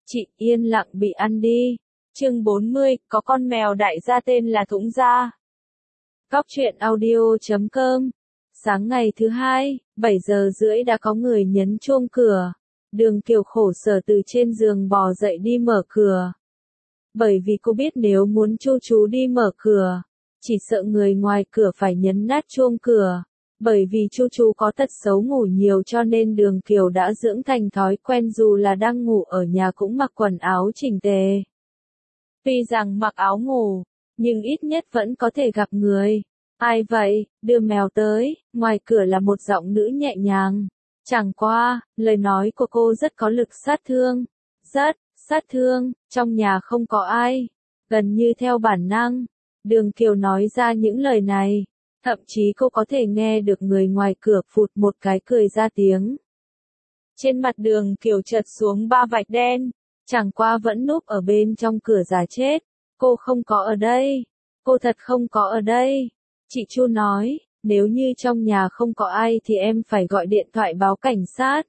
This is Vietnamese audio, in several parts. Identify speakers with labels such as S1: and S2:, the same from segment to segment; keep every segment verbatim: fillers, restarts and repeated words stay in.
S1: Chị yên lặng bị ăn đi. Chương bốn mươi, có con mèo đại gia tên là Thũng Gia. Góc truyện audio chấm com. Sáng ngày thứ hai, bảy giờ rưỡi đã có người nhấn chuông cửa. Đường Kiều khổ sở từ trên giường bò dậy đi mở cửa. Bởi vì cô biết nếu muốn Chu chú đi mở cửa, chỉ sợ người ngoài cửa phải nhấn nát chuông cửa. Bởi vì Chu chú có tật xấu ngủ nhiều cho nên Đường Kiều đã dưỡng thành thói quen dù là đang ngủ ở nhà cũng mặc quần áo chỉnh tề. Tuy rằng mặc áo ngủ, nhưng ít nhất vẫn có thể gặp người. Ai vậy, đưa mèo tới, ngoài cửa là một giọng nữ nhẹ nhàng. Chẳng qua, lời nói của cô rất có lực sát thương. Rất, sát thương, trong nhà không có ai. Gần như theo bản năng, Đường Kiều nói ra những lời này. Thậm chí cô có thể nghe được người ngoài cửa phụt một cái cười ra tiếng. Trên mặt Đường Kiều chợt xuống ba vạch đen, chẳng qua vẫn núp ở bên trong cửa giả chết. Cô không có ở đây, cô thật không có ở đây. Chị Chu nói, nếu như trong nhà không có ai thì em phải gọi điện thoại báo cảnh sát.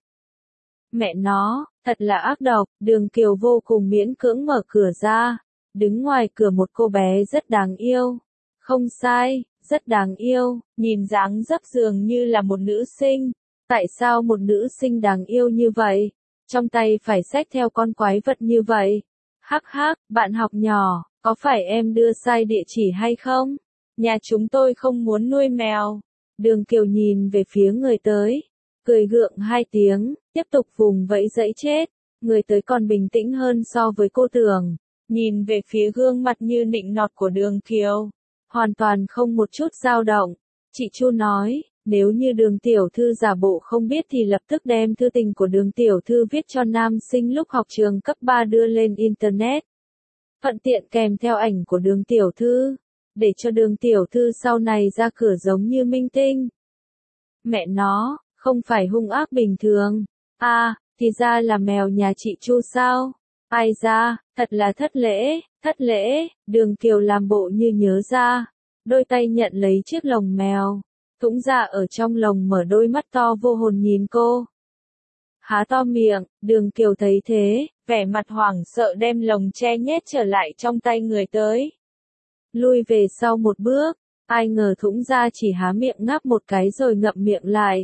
S1: Mẹ nó, thật là ác độc. Đường Kiều vô cùng miễn cưỡng mở cửa ra. Đứng ngoài cửa một cô bé rất đáng yêu. Không sai, rất đáng yêu, nhìn dáng dấp dường như là một nữ sinh. Tại sao một nữ sinh đáng yêu như vậy, trong tay phải xách theo con quái vật như vậy? Hắc hắc, bạn học nhỏ, có phải em đưa sai địa chỉ hay không? Nhà chúng tôi không muốn nuôi mèo. Đường Kiều nhìn về phía người tới, cười gượng hai tiếng, tiếp tục vùng vẫy dẫy chết. Người tới còn bình tĩnh hơn so với cô tưởng, nhìn về phía gương mặt như nịnh nọt của Đường Kiều. Hoàn toàn không một chút dao động. Chị Chu nói, nếu như Đường tiểu thư giả bộ không biết thì lập tức đem thư tình của Đường tiểu thư viết cho nam sinh lúc học trường cấp ba đưa lên internet. Thuận tiện kèm theo ảnh của Đường tiểu thư, để cho Đường tiểu thư sau này ra cửa giống như minh tinh. Mẹ nó, không phải hung ác bình thường. À, thì ra là mèo nhà chị Chu sao? Ai ra, thật là thất lễ, thất lễ. Đường Kiều làm bộ như nhớ ra, đôi tay nhận lấy chiếc lồng mèo. Thũng Gia ở trong lồng mở đôi mắt to vô hồn nhìn cô. Há to miệng, Đường Kiều thấy thế, vẻ mặt hoảng sợ đem lồng che nhét trở lại trong tay người tới. Lui về sau một bước, ai ngờ Thũng Gia chỉ há miệng ngáp một cái rồi ngậm miệng lại.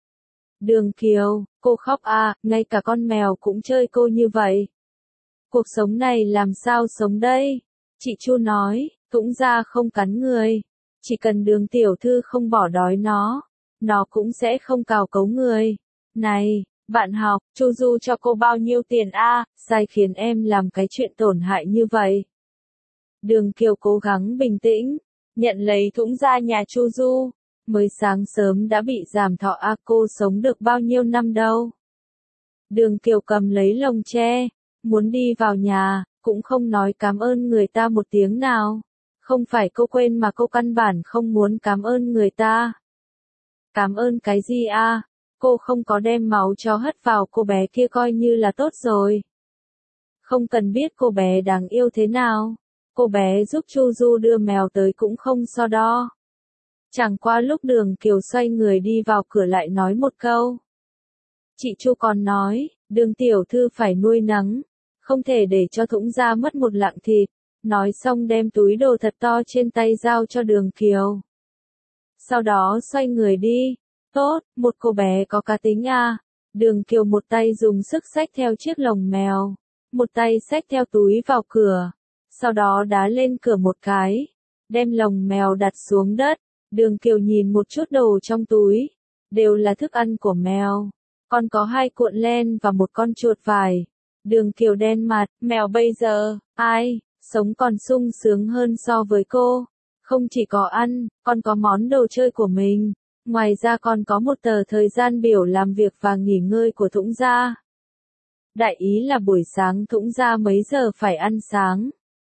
S1: Đường Kiều, cô khóc à, ngay cả con mèo cũng chơi cô như vậy. Cuộc sống này làm sao sống đây? Chị Chu nói, Thũng Gia không cắn người. Chỉ cần Đường tiểu thư không bỏ đói nó, nó cũng sẽ không cào cấu người. Này, bạn học, Chu Du cho cô bao nhiêu tiền a? À? Sai khiến em làm cái chuyện tổn hại như vậy. Đường Kiều cố gắng bình tĩnh, nhận lấy Thũng Gia nhà Chu Du. Mới sáng sớm đã bị giảm thọ a, à, cô sống được bao nhiêu năm đâu. Đường Kiều cầm lấy lồng tre, muốn đi vào nhà, cũng không nói cảm ơn người ta một tiếng nào. Không phải cô quên mà cô căn bản không muốn cảm ơn người ta. Cảm ơn cái gì a? À? Cô không có đem máu cho hất vào cô bé kia coi như là tốt rồi. Không cần biết cô bé đáng yêu thế nào. Cô bé giúp Chu Du đưa mèo tới cũng không so đo. Chẳng qua lúc Đường Kiều xoay người đi vào cửa lại nói một câu. Chị Chu còn nói, Đường tiểu thư phải nuôi nấng, không thể để cho Thũng Gia mất một lạng thịt. Nói xong đem túi đồ thật to trên tay giao cho Đường Kiều. Sau đó xoay người đi. Tốt, một cô bé có cá tính à. Đường Kiều một tay dùng sức xách theo chiếc lồng mèo, một tay xách theo túi vào cửa. Sau đó đá lên cửa một cái, đem lồng mèo đặt xuống đất. Đường Kiều nhìn một chút đồ trong túi, đều là thức ăn của mèo. Còn có hai cuộn len và một con chuột vải. Đường Kiều đen mặt, mèo bây giờ, ai, sống còn sung sướng hơn so với cô. Không chỉ có ăn, còn có món đồ chơi của mình. Ngoài ra còn có một tờ thời gian biểu làm việc và nghỉ ngơi của Thũng Gia. Đại ý là buổi sáng Thũng Gia mấy giờ phải ăn sáng,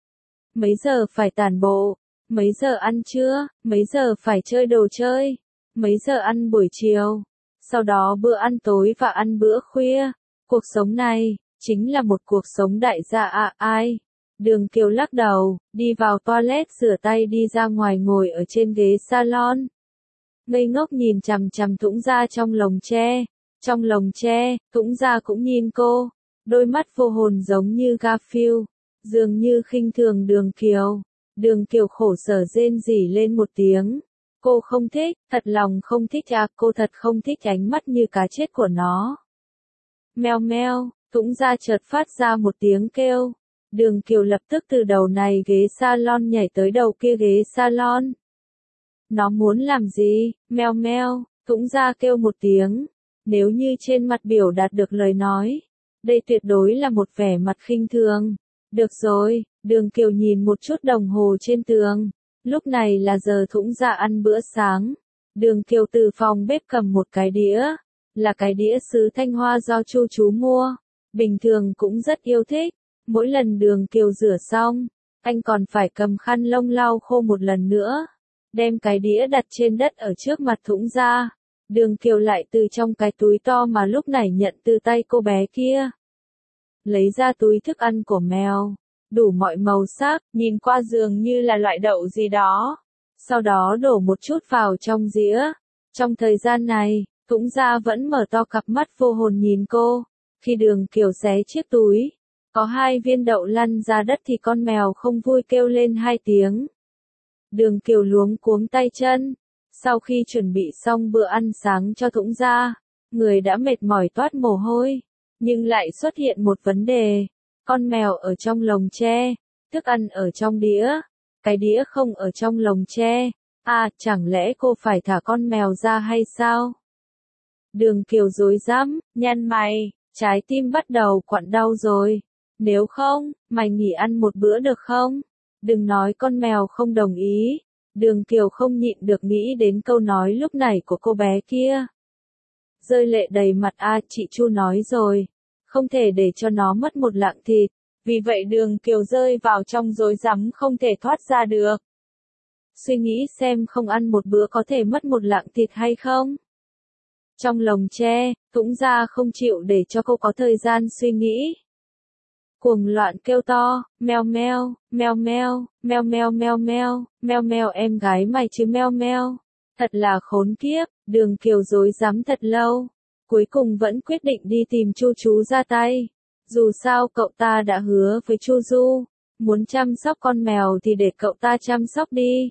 S1: mấy giờ phải tản bộ, mấy giờ ăn trưa, mấy giờ phải chơi đồ chơi, mấy giờ ăn buổi chiều, sau đó bữa ăn tối và ăn bữa khuya. Cuộc sống này, chính là một cuộc sống đại gia à, ai? Đường Kiều lắc đầu, đi vào toilet rửa tay đi ra ngoài ngồi ở trên ghế salon. Ngây ngốc nhìn chằm chằm Thũng Gia trong lồng tre. Trong lồng tre, Thũng Gia cũng nhìn cô. đôi mắt vô hồn giống như Garfield, dường như khinh thường Đường Kiều. Đường Kiều khổ sở rên rỉ lên một tiếng. Cô không thích, thật lòng không thích à, cô thật không thích ánh mắt như cá chết của nó. Meo meo, Tũng Gia chợt phát ra một tiếng kêu. Đường Kiều lập tức từ đầu này ghế salon nhảy tới đầu kia ghế salon. Nó muốn làm gì? Meo meo, Tũng Gia kêu một tiếng. Nếu như trên mặt biểu đạt được lời nói, đây tuyệt đối là một vẻ mặt khinh thường. Được rồi, Đường Kiều nhìn một chút đồng hồ trên tường. Lúc này là giờ Tũng Gia ăn bữa sáng. Đường Kiều từ phòng bếp cầm một cái đĩa. Là cái đĩa sứ Thanh Hoa do Chu chú mua. Bình thường cũng rất yêu thích. Mỗi lần Đường Kiều rửa xong, anh còn phải cầm khăn lông lau khô một lần nữa. Đem cái đĩa đặt trên đất ở trước mặt Tũng Gia. Đường Kiều lại từ trong cái túi to mà lúc nãy nhận từ tay cô bé kia. Lấy ra túi thức ăn của mèo. Đủ mọi màu sắc, nhìn qua dường như là loại đậu gì đó. Sau đó đổ một chút vào trong dĩa. Trong thời gian này, Tũng Gia vẫn mở to cặp mắt vô hồn nhìn cô. Khi Đường Kiều xé chiếc túi, có hai viên đậu lăn ra đất thì con mèo không vui kêu lên hai tiếng. Đường Kiều luống cuống tay chân. Sau khi chuẩn bị xong bữa ăn sáng cho Tũng Gia, người đã mệt mỏi toát mồ hôi. Nhưng lại xuất hiện một vấn đề. Con mèo ở trong lồng tre, thức ăn ở trong đĩa, cái đĩa không ở trong lồng tre. À, chẳng lẽ cô phải thả con mèo ra hay sao? Đường Kiều rối rắm, nhăn mày, trái tim bắt đầu quặn đau rồi. Nếu không, mày nghỉ ăn một bữa được không? Đừng nói con mèo không đồng ý. Đường Kiều không nhịn được nghĩ đến câu nói lúc nãy của cô bé kia. Rơi lệ đầy mặt à, chị Chu nói rồi. Không thể để cho nó mất một lạng thịt. Vì vậy Đường Kiều rơi vào trong rối rắm không thể thoát ra được. Suy nghĩ xem không ăn một bữa có thể mất một lạng thịt hay không? Trong lồng tre, Tũng Gia không chịu để cho cô có thời gian suy nghĩ. Cuồng loạn kêu to, meo meo, meo meo, meo meo meo meo, meo meo em gái mày chứ meo meo. Thật là khốn kiếp, Đường Kiều rối rắm thật lâu. Cuối cùng vẫn quyết định đi tìm Chu chú ra tay. Dù sao cậu ta đã hứa với Chu Du, muốn chăm sóc con mèo thì để cậu ta chăm sóc đi.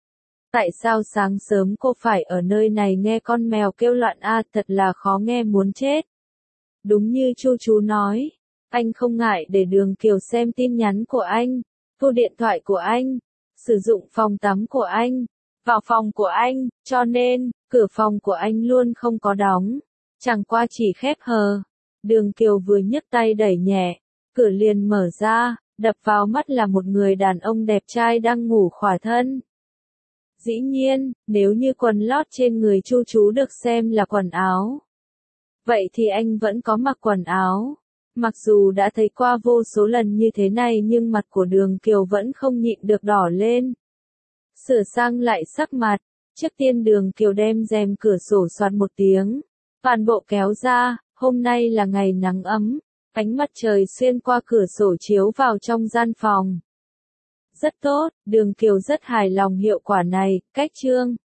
S1: Tại sao sáng sớm cô phải ở nơi này nghe con mèo kêu loạn a, à, thật là khó nghe muốn chết. Đúng như Chu chú nói, anh không ngại để Đường Kiều xem tin nhắn của anh, thu điện thoại của anh, sử dụng phòng tắm của anh, vào phòng của anh, cho nên, cửa phòng của anh luôn không có đóng. Chẳng qua chỉ khép hờ. Đường Kiều vừa nhấc tay đẩy nhẹ, cửa liền mở ra, đập vào mắt là một người đàn ông đẹp trai đang ngủ khỏa thân. Dĩ nhiên, nếu như quần lót trên người Chu chú được xem là quần áo, vậy thì anh vẫn có mặc quần áo. Mặc dù đã thấy qua vô số lần như thế này nhưng mặt của Đường Kiều vẫn không nhịn được đỏ lên. Sửa sang lại sắc mặt, trước tiên Đường Kiều đem rèm cửa sổ soạt một tiếng. Toàn bộ kéo ra, hôm nay là ngày nắng ấm, ánh mặt trời xuyên qua cửa sổ chiếu vào trong gian phòng. Rất tốt, Đường Kiều rất hài lòng hiệu quả này, cách chương.